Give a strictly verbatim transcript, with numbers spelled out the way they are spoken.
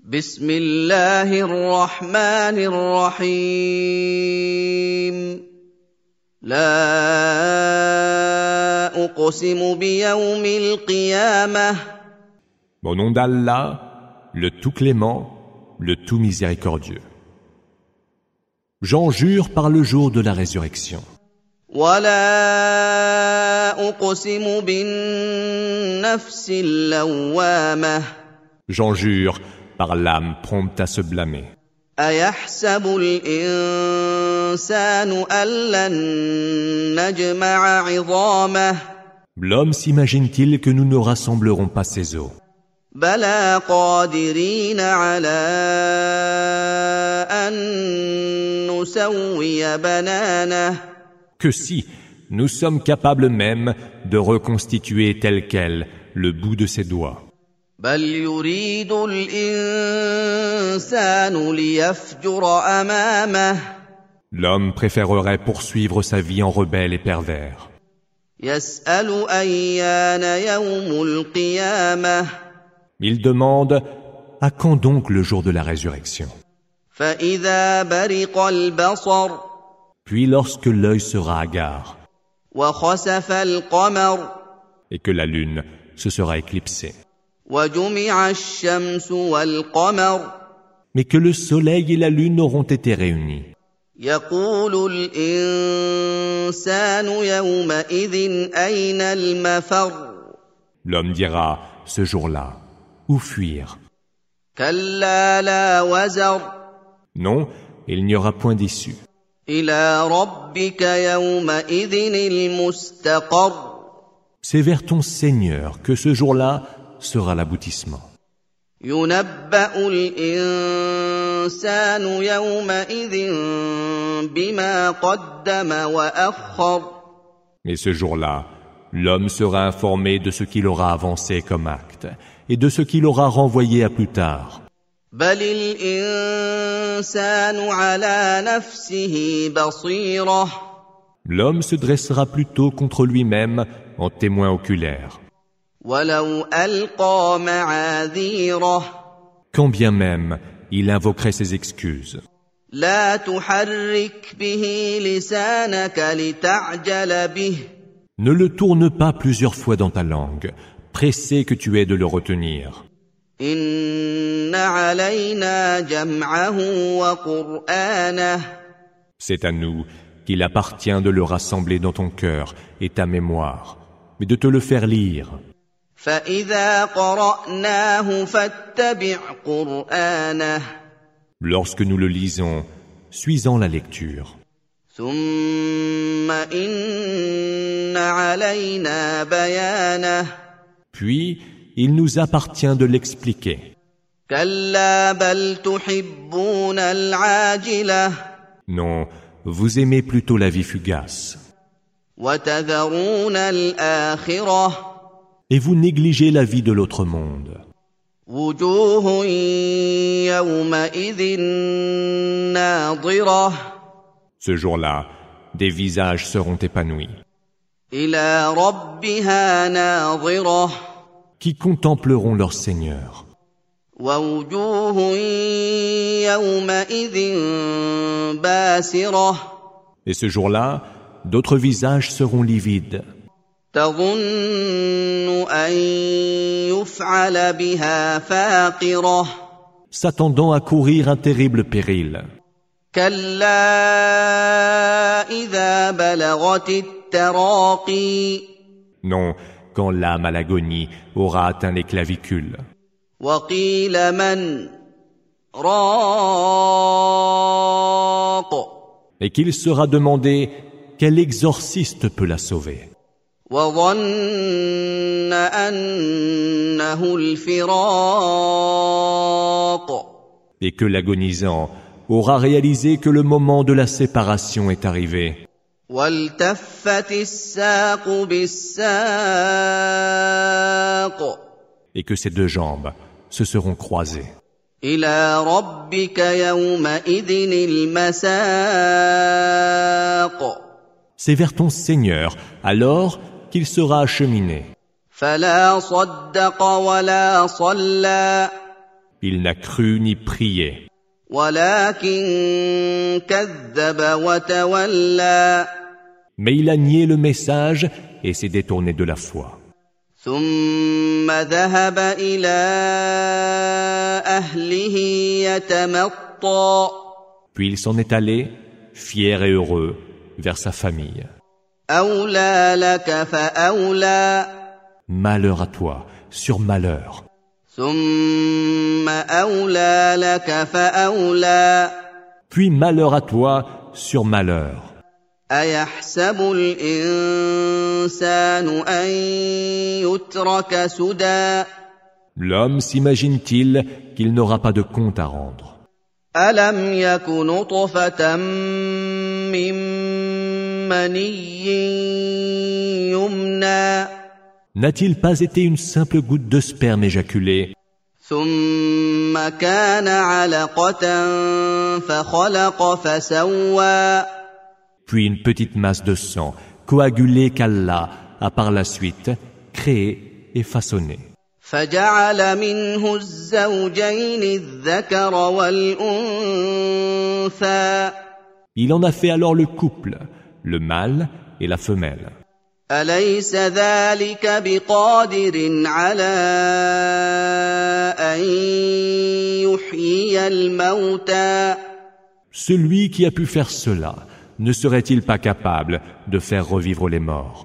بسم الله الرحمن الرحيم لا أقسم بيوم القيامة. Au nom d'Allah, le tout clément, le tout miséricordieux. J'en jure par le jour de la résurrection. ولا أقسم بالنفس اللوامة. J'en jure par l'âme prompte à se blâmer. أيحسب الإنسان أن لن نجمع عظامه. L'homme s'imagine-t-il que nous ne rassemblerons pas ses os? بلى قادرين على أن نسوي بنانه. Que si, nous sommes capables même de reconstituer tel quel le bout de ses doigts. بل يريد الإنسان ليفجر أمامه. L'homme préférerait poursuivre sa vie en rebelle et pervers. يسأل أيان يوم القيامة. Il demande à quand donc le jour de la résurrection? فإذا برق البصر. Puis lorsque l'œil sera hagard وخسف القمر. et que la lune se sera éclipsée, وجمع الشمس والقمر. mais que le soleil et la lune auront été réunis. يقول الإنسان يومئذ أين المفر. L'homme dira ce jour-là, où fuir? كلا لا وزر. Non, il n'y aura point d'issue. إلى ربك يومئذ المستقر. C'est vers ton Seigneur que ce jour-là sera l'aboutissement. ينبأ الإنسان يومئذ بما قدم وأخر. Mais ce jour-là, l'homme sera informé de ce qu'il aura avancé comme acte et de ce qu'il aura renvoyé à plus tard. بل الإنسان على نفسه بصيرة. L'homme se dressera plutôt contre lui-même en témoin oculaire. ولو ألقى معاذيره. Quand bien même il invoquerait ses excuses. لا تحرك به لسانك لتعجل به. Ne le tourne pas plusieurs fois dans ta langue, pressé que tu es de le retenir. إن علينا جمعه وقرآنه. C'est à nous qu'il appartient de le rassembler dans ton cœur et ta mémoire, mais de te le faire lire. فإذا قرأناه فاتبع قرآنه. Lorsque nous le lisons, suis-en la lecture. ثم إن علينا بيانه. Puis, il nous appartient de l'expliquer. كلا بل تحبون العاجلة. Non, vous aimez plutôt la vie fugace. وتذرون الآخرة. Et vous négligez la vie de l'autre monde. وجوه يومئذ ناظرة. Ce jour-là, des visages seront épanouis, إلى ربها ناظرة. qui contempleront leur Seigneur. ووجوه يومئذ باسرة. Et ce jour-là, d'autres visages seront livides, تظن أن يفعل بها فاقرة. s'attendant à courir un terrible péril. كلا إذا بلغت التراقي. Non, quand l'âme à l'agonie aura atteint les clavicules. وقيل من راق. Et qu'il sera demandé quel exorciste peut la sauver. وظن أنه الفراق. Et que l'agonisant aura réalisé que le moment de la séparation est arrivé. والتفت الساق بالساق. Et que ces deux jambes se seront croisées. إلى ربك يومئذ المساق. C'est vers ton Seigneur alors qu'il sera acheminé. فلا صدق ولا صلى. il n'a cru ni prié. ولكن كذب وتولى Mais il a nié le message et s'est détourné de la foi. ثم ذهب إلى أهله يتمطى Puis il s'en est allé, fier et heureux, vers sa famille. أولى لك فأولى Malheur à toi, sur malheur. ثم أولى لك فأولى Puis malheur à toi, sur malheur. أيحسب الإنسان أن يترك سدى L'homme s'imagine-t-il qu'il n'aura pas de compte à rendre? ألم يك نطفة من مني يمنى N'a-t-il pas été une simple goutte de sperme éjaculée, ثم كان علقة فخلق فسوى puis une petite masse de sang, coagulée qu'Allah a par la suite créée et façonnée? فجعل منه الزوجين الذكر والأنثى Il en a fait alors le couple, le mâle et la femelle. أليس ذلك بقادر على أن يحيي الموتى Celui qui a pu faire cela, ne serait-il pas capable de faire revivre les morts?